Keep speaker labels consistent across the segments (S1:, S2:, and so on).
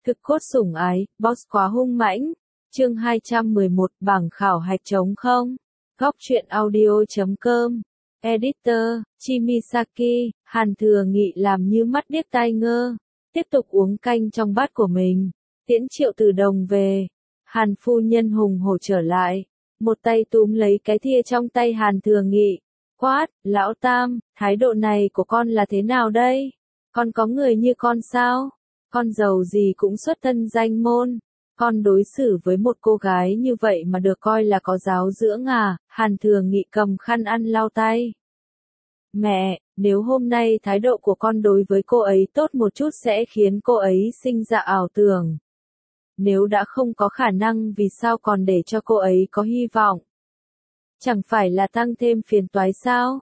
S1: Thực cốt sủng ái, boss quá hung mãnh. Chương 211, bảng khảo hạch trống không. Góc truyện audio.com. Editor, Chimisaki. Hàn Thừa Nghị làm như mắt điếc tai ngơ. Tiếp tục uống canh trong bát của mình. Tiễn Triệu Tử Đồng về. Hàn phu nhân hùng hổ trở lại. Một tay túm lấy cái thìa trong tay Hàn Thừa Nghị. Quát, lão tam, thái độ này của con là thế nào đây? Con có người như con sao? Con giàu gì cũng xuất thân danh môn. Con đối xử với một cô gái như vậy mà được coi là có giáo dưỡng à? Hàn Thừa Nghị cầm khăn ăn lau tay. Mẹ, nếu hôm nay thái độ của con đối với cô ấy tốt một chút sẽ khiến cô ấy sinh ra ảo tưởng. Nếu đã không có khả năng vì sao còn để cho cô ấy có hy vọng? Chẳng phải là tăng thêm phiền toái sao?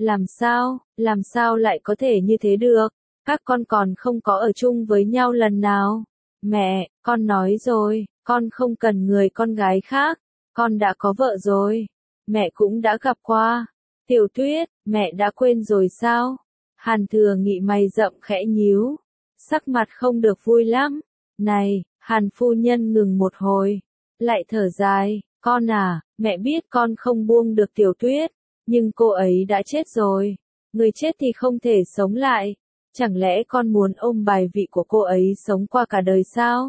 S1: Làm sao lại có thể như thế được? Các con còn không có ở chung với nhau lần nào. Mẹ, con nói rồi, con không cần người con gái khác, con đã có vợ rồi. Mẹ cũng đã gặp qua. Tiểu Tuyết, mẹ đã quên rồi sao? Hàn Thừa Nghị mày rậm khẽ nhíu, sắc mặt không được vui lắm. Này, Hàn phu nhân ngừng một hồi, lại thở dài, con à, mẹ biết con không buông được Tiểu Tuyết, nhưng cô ấy đã chết rồi. Người chết thì không thể sống lại. Chẳng lẽ con muốn ôm bài vị của cô ấy sống qua cả đời sao?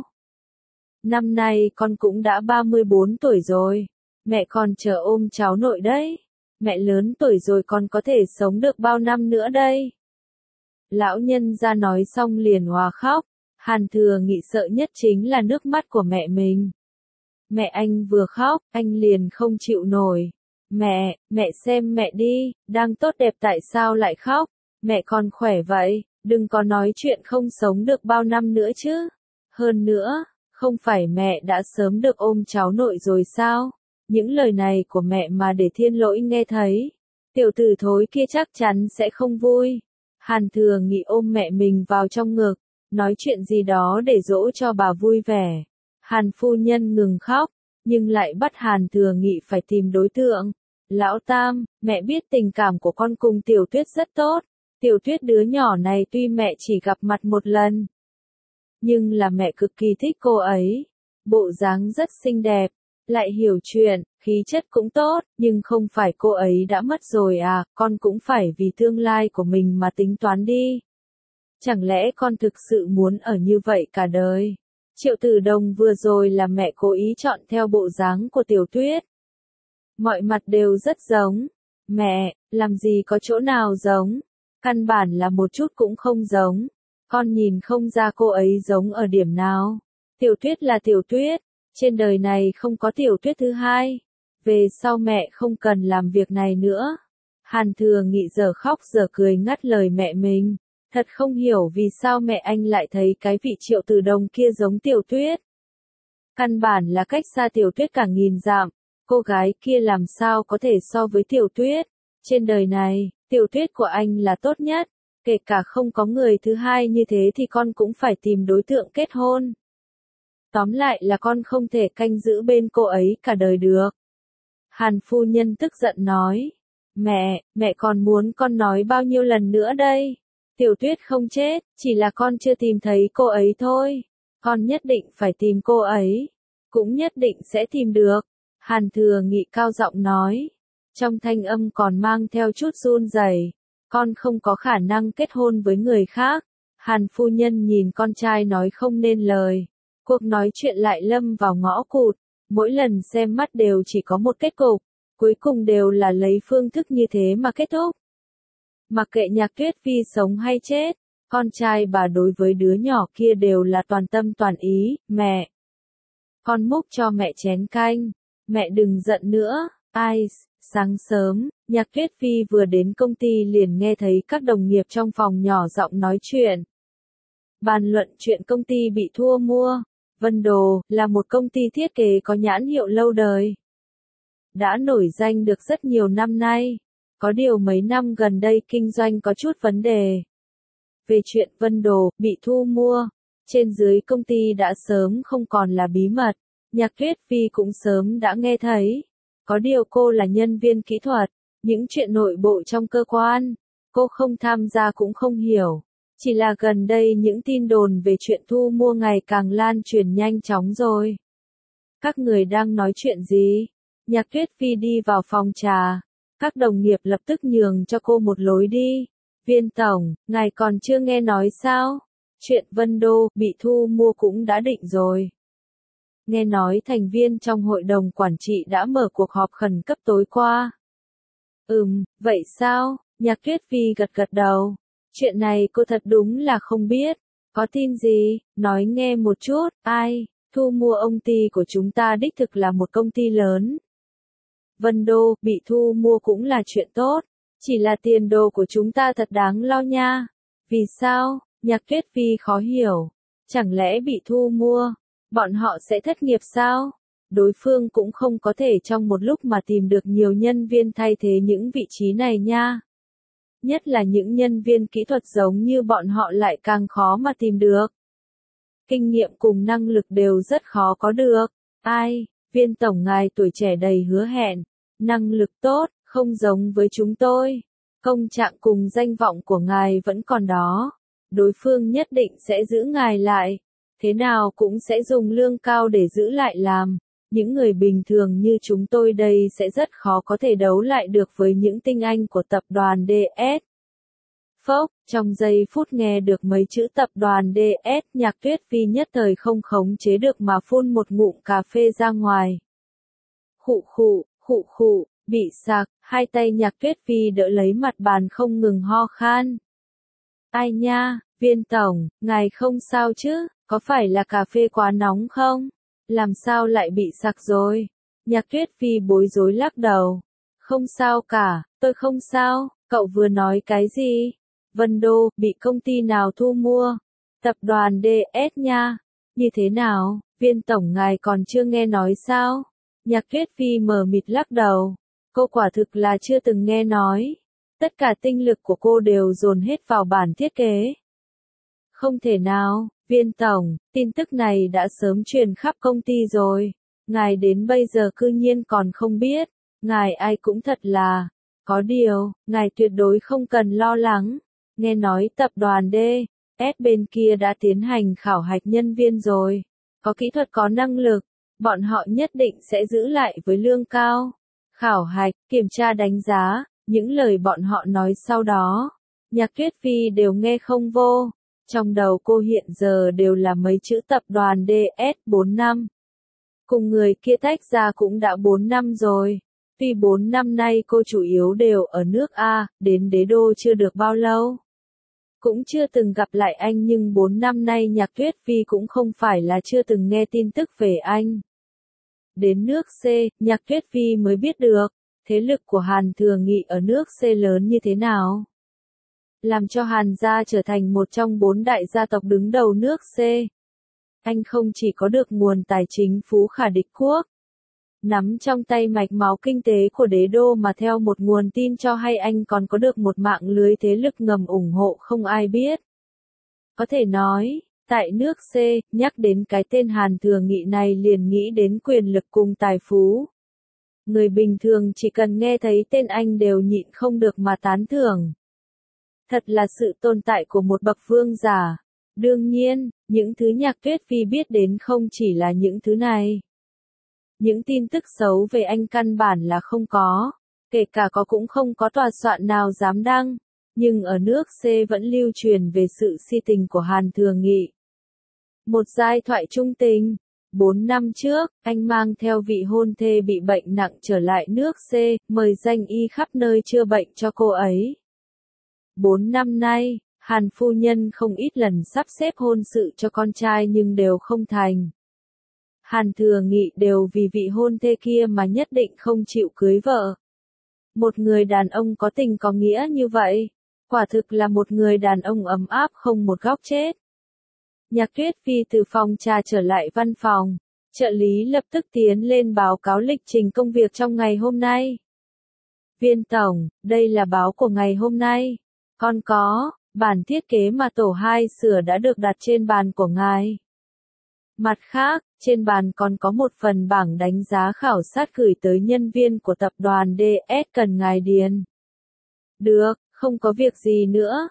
S1: Năm nay con cũng đã 34 tuổi rồi. Mẹ còn chờ ôm cháu nội đấy. Mẹ lớn tuổi rồi còn có thể sống được bao năm nữa đây? Lão nhân ra nói xong liền òa khóc. Hàn Thừa Nghị sợ nhất chính là nước mắt của mẹ mình. Mẹ anh vừa khóc, anh liền không chịu nổi. Mẹ xem mẹ đi, đang tốt đẹp tại sao lại khóc? Mẹ còn khỏe vậy, đừng có nói chuyện không sống được bao năm nữa chứ. Hơn nữa, không phải mẹ đã sớm được ôm cháu nội rồi sao? Những lời này của mẹ mà để Thiên Lỗi nghe thấy, tiểu tử thối kia chắc chắn sẽ không vui. Hàn Thừa Nghị ôm mẹ mình vào trong ngực, nói chuyện gì đó để dỗ cho bà vui vẻ. Hàn phu nhân ngừng khóc, nhưng lại bắt Hàn Thừa Nghị phải tìm đối tượng. Lão Tam, mẹ biết tình cảm của con cùng Tiểu Tuyết rất tốt. Tiểu Tuyết đứa nhỏ này tuy mẹ chỉ gặp mặt một lần, nhưng là mẹ cực kỳ thích cô ấy. Bộ dáng rất xinh đẹp, lại hiểu chuyện, khí chất cũng tốt, nhưng không phải cô ấy đã mất rồi à, con cũng phải vì tương lai của mình mà tính toán đi. Chẳng lẽ con thực sự muốn ở như vậy cả đời? Triệu Tử Đồng vừa rồi là mẹ cố ý chọn theo bộ dáng của Tiểu Tuyết. Mọi mặt đều rất giống. Mẹ, làm gì có chỗ nào giống? Căn bản là một chút cũng không giống. Con nhìn không ra cô ấy giống ở điểm nào. Tiểu Tuyết là Tiểu Tuyết. Trên đời này không có Tiểu Tuyết thứ hai. Về sau mẹ không cần làm việc này nữa. Hàn Thừa Nghị giờ khóc giờ cười ngắt lời mẹ mình. Thật không hiểu vì sao mẹ anh lại thấy cái vị Triệu Tử Đồng kia giống Tiểu Tuyết. Căn bản là cách xa Tiểu Tuyết cả nghìn dặm. Cô gái kia làm sao có thể so với Tiểu Tuyết. Trên đời này, Tiểu Tuyết của anh là tốt nhất. Kể cả không có người thứ hai như thế thì con cũng phải tìm đối tượng kết hôn. Tóm lại là con không thể canh giữ bên cô ấy cả đời được. Hàn phu nhân tức giận nói. Mẹ còn muốn con nói bao nhiêu lần nữa đây? Tiểu Tuyết không chết, chỉ là con chưa tìm thấy cô ấy thôi. Con nhất định phải tìm cô ấy. Cũng nhất định sẽ tìm được. Hàn Thừa Nghị cao giọng nói. Trong thanh âm còn mang theo chút run rẩy. Con không có khả năng kết hôn với người khác. Hàn phu nhân nhìn con trai nói không nên lời. Cuộc nói chuyện lại lâm vào ngõ cụt. Mỗi lần xem mắt đều chỉ có một kết cục. Cuối cùng đều là lấy phương thức như thế mà kết thúc. Mặc kệ Nhạc Tuyết Phi sống hay chết, con trai bà đối với đứa nhỏ kia đều là toàn tâm toàn ý. Mẹ, con múc cho mẹ chén canh. Mẹ đừng giận nữa. Ai, sáng sớm, Nhạc Tuyết Phi vừa đến công ty liền nghe thấy các đồng nghiệp trong phòng nhỏ giọng nói chuyện. Bàn luận chuyện công ty bị thua mua. Vân Đồ là một công ty thiết kế có nhãn hiệu lâu đời. Đã nổi danh được rất nhiều năm nay. Có điều mấy năm gần đây kinh doanh có chút vấn đề. Về chuyện Vân Đồ bị thu mua, trên dưới công ty đã sớm không còn là bí mật. Nhạc Tuyết Phi cũng sớm đã nghe thấy. Có điều cô là nhân viên kỹ thuật, những chuyện nội bộ trong cơ quan, cô không tham gia cũng không hiểu. Chỉ là gần đây những tin đồn về chuyện thu mua ngày càng lan truyền nhanh chóng rồi. Các người đang nói chuyện gì? Nhạc Tuyết Phi đi vào phòng trà. Các đồng nghiệp lập tức nhường cho cô một lối đi. Viên tổng, ngài còn chưa nghe nói sao? Chuyện Vân Đô bị thu mua cũng đã định rồi. Nghe nói thành viên trong hội đồng quản trị đã mở cuộc họp khẩn cấp tối qua. Vậy sao? Nhạc Tuyết Phi gật gật đầu. Chuyện này cô thật đúng là không biết. Có tin gì? Nói nghe một chút. Ai? Thu mua ông ty của chúng ta đích thực là một công ty lớn. Vân Đô bị thu mua cũng là chuyện tốt. Chỉ là tiền đồ của chúng ta thật đáng lo nha. Vì sao? Nhạc Tuyết Phi khó hiểu. Chẳng lẽ bị thu mua, bọn họ sẽ thất nghiệp sao? Đối phương cũng không có thể trong một lúc mà tìm được nhiều nhân viên thay thế những vị trí này nha. Nhất là những nhân viên kỹ thuật giống như bọn họ lại càng khó mà tìm được. Kinh nghiệm cùng năng lực đều rất khó có được. Ai? Viên tổng ngài tuổi trẻ đầy hứa hẹn, năng lực tốt, không giống với chúng tôi. Công trạng cùng danh vọng của ngài vẫn còn đó. Đối phương nhất định sẽ giữ ngài lại. Thế nào cũng sẽ dùng lương cao để giữ lại làm. Những người bình thường như chúng tôi đây sẽ rất khó có thể đấu lại được với những tinh anh của tập đoàn DS. Phốc, trong giây phút nghe được mấy chữ tập đoàn DS, Nhạc Tuyết Phi nhất thời không khống chế được mà phun một ngụm cà phê ra ngoài. Khụ khụ, bị sặc, hai tay Nhạc Tuyết Phi đỡ lấy mặt bàn không ngừng ho khan. Ai nha, Viên tổng, ngài không sao chứ, có phải là cà phê quá nóng không? Làm sao lại bị sặc rồi? Nhạc Tuyết Phi bối rối lắc đầu. Không sao cả, tôi không sao, cậu vừa nói cái gì? Vân Đô, bị công ty nào thu mua? Tập đoàn DS nha. Như thế nào, Viên tổng ngài còn chưa nghe nói sao? Nhạc Tuyết Phi mờ mịt lắc đầu. Cô quả thực là chưa từng nghe nói. Tất cả tinh lực của cô đều dồn hết vào bản thiết kế. Không thể nào, Viên tổng, tin tức này đã sớm truyền khắp công ty rồi. Ngài đến bây giờ cư nhiên còn không biết. Ngài ai cũng thật là. Có điều, ngài tuyệt đối không cần lo lắng. Nghe nói tập đoàn DS bên kia đã tiến hành khảo hạch nhân viên rồi. Có kỹ thuật có năng lực, bọn họ nhất định sẽ giữ lại với lương cao. Khảo hạch, kiểm tra đánh giá, những lời bọn họ nói sau đó. Nhạc Tuyết Phi đều nghe không vô. Trong đầu cô hiện giờ đều là mấy chữ tập đoàn DS 4 năm. Cùng người kia tách ra cũng đã 4 năm rồi. Tuy 4 năm nay cô chủ yếu đều ở nước A, đến đế đô chưa được bao lâu. Cũng chưa từng gặp lại anh nhưng 4 năm nay Nhạc Tuyết Phi cũng không phải là chưa từng nghe tin tức về anh. Đến nước C, Nhạc Tuyết Phi mới biết được, thế lực của Hàn Thừa Nghị ở nước C lớn như thế nào. Làm cho Hàn gia trở thành một trong 4 đại gia tộc đứng đầu nước C. Anh không chỉ có được nguồn tài chính phú khả địch quốc, nắm trong tay mạch máu kinh tế của đế đô mà theo một nguồn tin cho hay anh còn có được một mạng lưới thế lực ngầm ủng hộ không ai biết. Có thể nói, tại nước C, nhắc đến cái tên Hàn Thừa Nghị này liền nghĩ đến quyền lực cùng tài phú. Người bình thường chỉ cần nghe thấy tên anh đều nhịn không được mà tán thưởng. Thật là sự tồn tại của một bậc vương giả. Đương nhiên, những thứ Nhạc Tuyết Phi biết đến không chỉ là những thứ này. Những tin tức xấu về anh căn bản là không có, kể cả có cũng không có tòa soạn nào dám đăng, nhưng ở nước C vẫn lưu truyền về sự si tình của Hàn Thừa Nghị. Một giai thoại trung tình. 4 năm trước, anh mang theo vị hôn thê bị bệnh nặng trở lại nước C, mời danh y khắp nơi chữa bệnh cho cô ấy. 4 năm nay, Hàn phu nhân không ít lần sắp xếp hôn sự cho con trai nhưng đều không thành. Hàn Thừa Nghị đều vì vị hôn thê kia mà nhất định không chịu cưới vợ. Một người đàn ông có tình có nghĩa như vậy, quả thực là một người đàn ông ấm áp không một góc chết. Nhạc Tuyết Phi từ phòng trà trở lại văn phòng, trợ lý lập tức tiến lên báo cáo lịch trình công việc trong ngày hôm nay. Viên tổng, đây là báo của ngày hôm nay. Còn có, bản thiết kế mà tổ 2 sửa đã được đặt trên bàn của ngài. Mặt khác, trên bàn còn có một phần bảng đánh giá khảo sát gửi tới nhân viên của tập đoàn DS cần ngài điền. Được, không có việc gì nữa.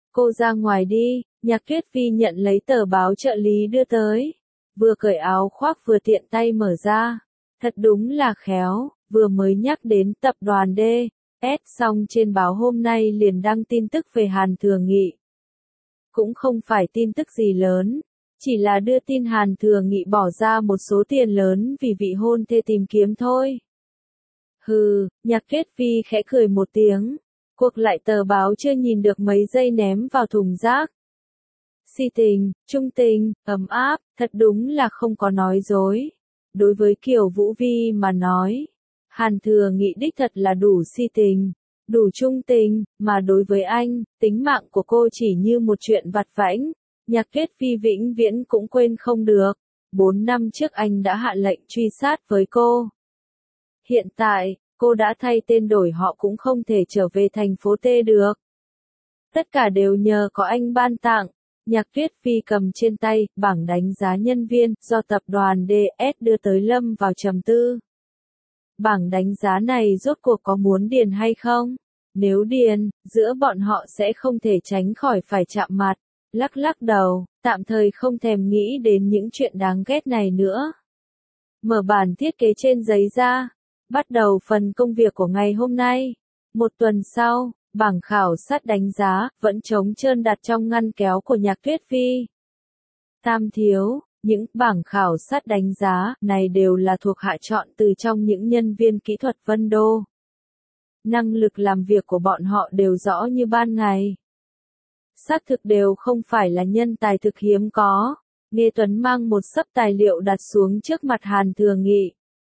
S1: Cô ra ngoài đi, Nhạc Tuyết Vi nhận lấy tờ báo trợ lý đưa tới. Vừa cởi áo khoác vừa tiện tay mở ra. Thật đúng là khéo, vừa mới nhắc đến tập đoàn D. S xong trên báo hôm nay liền đăng tin tức về Hàn Thừa Nghị. Cũng không phải tin tức gì lớn, chỉ là đưa tin Hàn Thừa Nghị bỏ ra một số tiền lớn vì vị hôn thê tìm kiếm thôi. Hừ, Nhạc Tuyết Vi khẽ cười một tiếng, cuộc lại tờ báo chưa nhìn được mấy giây ném vào thùng rác. Si tình, trung tình, ấm áp, thật đúng là không có nói dối. Đối với Kiều Vũ Vi mà nói, Hàn Thừa Nghị đích thật là đủ si tình, đủ trung tình, mà đối với anh, tính mạng của cô chỉ như một chuyện vặt vãnh. Nhạc Tuyết Vi vĩnh viễn cũng quên không được. 4 năm trước anh đã hạ lệnh truy sát với cô. Hiện tại, cô đã thay tên đổi họ cũng không thể trở về thành phố T được. Tất cả đều nhờ có anh ban tặng. Nhạc Tuyết Vi cầm trên tay bảng đánh giá nhân viên do tập đoàn DS đưa tới lâm vào trầm tư. Bảng đánh giá này rốt cuộc có muốn điền hay không? Nếu điền, giữa bọn họ sẽ không thể tránh khỏi phải chạm mặt. Lắc lắc đầu, tạm thời không thèm nghĩ đến những chuyện đáng ghét này nữa. Mở bản thiết kế trên giấy ra. Bắt đầu phần công việc của ngày hôm nay. Một tuần sau, bảng khảo sát đánh giá vẫn trống trơn đặt trong ngăn kéo của Nhạc Tuyết Vi. Tam thiếu, những bảng khảo sát đánh giá này đều là thuộc hạ chọn từ trong những nhân viên kỹ thuật Vân Đô. Năng lực làm việc của bọn họ đều rõ như ban ngày. Xác thực đều không phải là nhân tài thực hiếm có. Nghe Tuấn mang một xấp tài liệu đặt xuống trước mặt Hàn Thừa Nghị.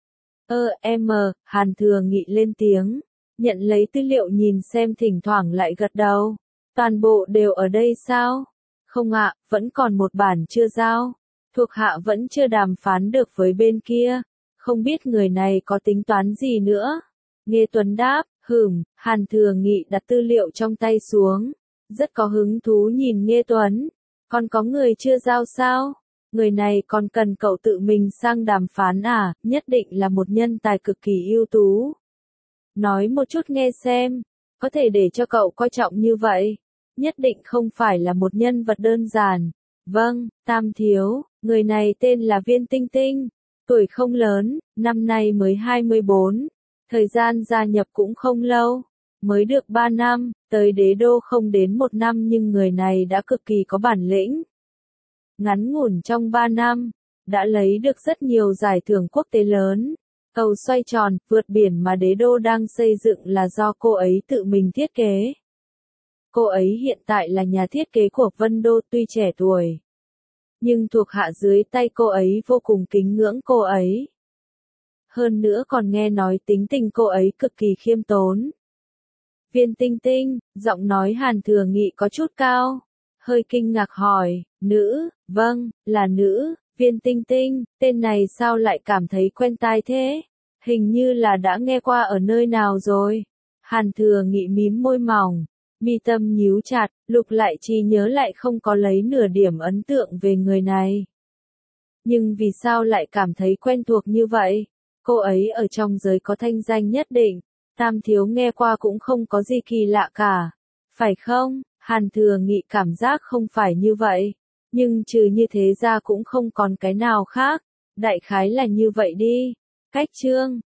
S1: Hàn Thừa Nghị lên tiếng, nhận lấy tư liệu nhìn xem thỉnh thoảng lại gật đầu. Toàn bộ đều ở đây sao? Không ạ, vẫn còn một bản chưa giao. Thuộc hạ vẫn chưa đàm phán được với bên kia. Không biết người này có tính toán gì nữa. Nghe Tuấn đáp, Hàn Thừa Nghị đặt tư liệu trong tay xuống. Rất có hứng thú nhìn Nghe Tuấn. Còn có người chưa giao sao? Người này còn cần cậu tự mình sang đàm phán à, nhất định là một nhân tài cực kỳ ưu tú. Nói một chút nghe xem, có thể để cho cậu coi trọng như vậy. Nhất định không phải là một nhân vật đơn giản. Vâng, Tam thiếu, người này tên là Viên Tinh Tinh. Tuổi không lớn, năm nay mới 24. Thời gian gia nhập cũng không lâu. Mới được 3 năm, tới đế đô không đến 1 năm nhưng người này đã cực kỳ có bản lĩnh. Ngắn ngủn trong 3 năm, đã lấy được rất nhiều giải thưởng quốc tế lớn. Cầu xoay tròn, vượt biển mà đế đô đang xây dựng là do cô ấy tự mình thiết kế. Cô ấy hiện tại là nhà thiết kế của Vân Đô tuy trẻ tuổi. Nhưng thuộc hạ dưới tay cô ấy vô cùng kính ngưỡng cô ấy. Hơn nữa còn nghe nói tính tình cô ấy cực kỳ khiêm tốn. Viên Tinh Tinh, giọng nói Hàn Thừa Nghị có chút cao. Hơi kinh ngạc hỏi, nữ, vâng, là nữ, Viên Tinh Tinh, tên này sao lại cảm thấy quen tai thế? Hình như là đã nghe qua ở nơi nào rồi. Hàn Thừa Nghị mím môi mỏng, mi tâm nhíu chặt, lục lại trí nhớ lại không có lấy nửa điểm ấn tượng về người này. Nhưng vì sao lại cảm thấy quen thuộc như vậy? Cô ấy ở trong giới có thanh danh nhất định, Tam thiếu nghe qua cũng không có gì kỳ lạ cả. Phải không? Hàn Thừa Nghị cảm giác không phải như vậy. Nhưng trừ như thế ra cũng không còn cái nào khác. Đại khái là như vậy đi. Cách chương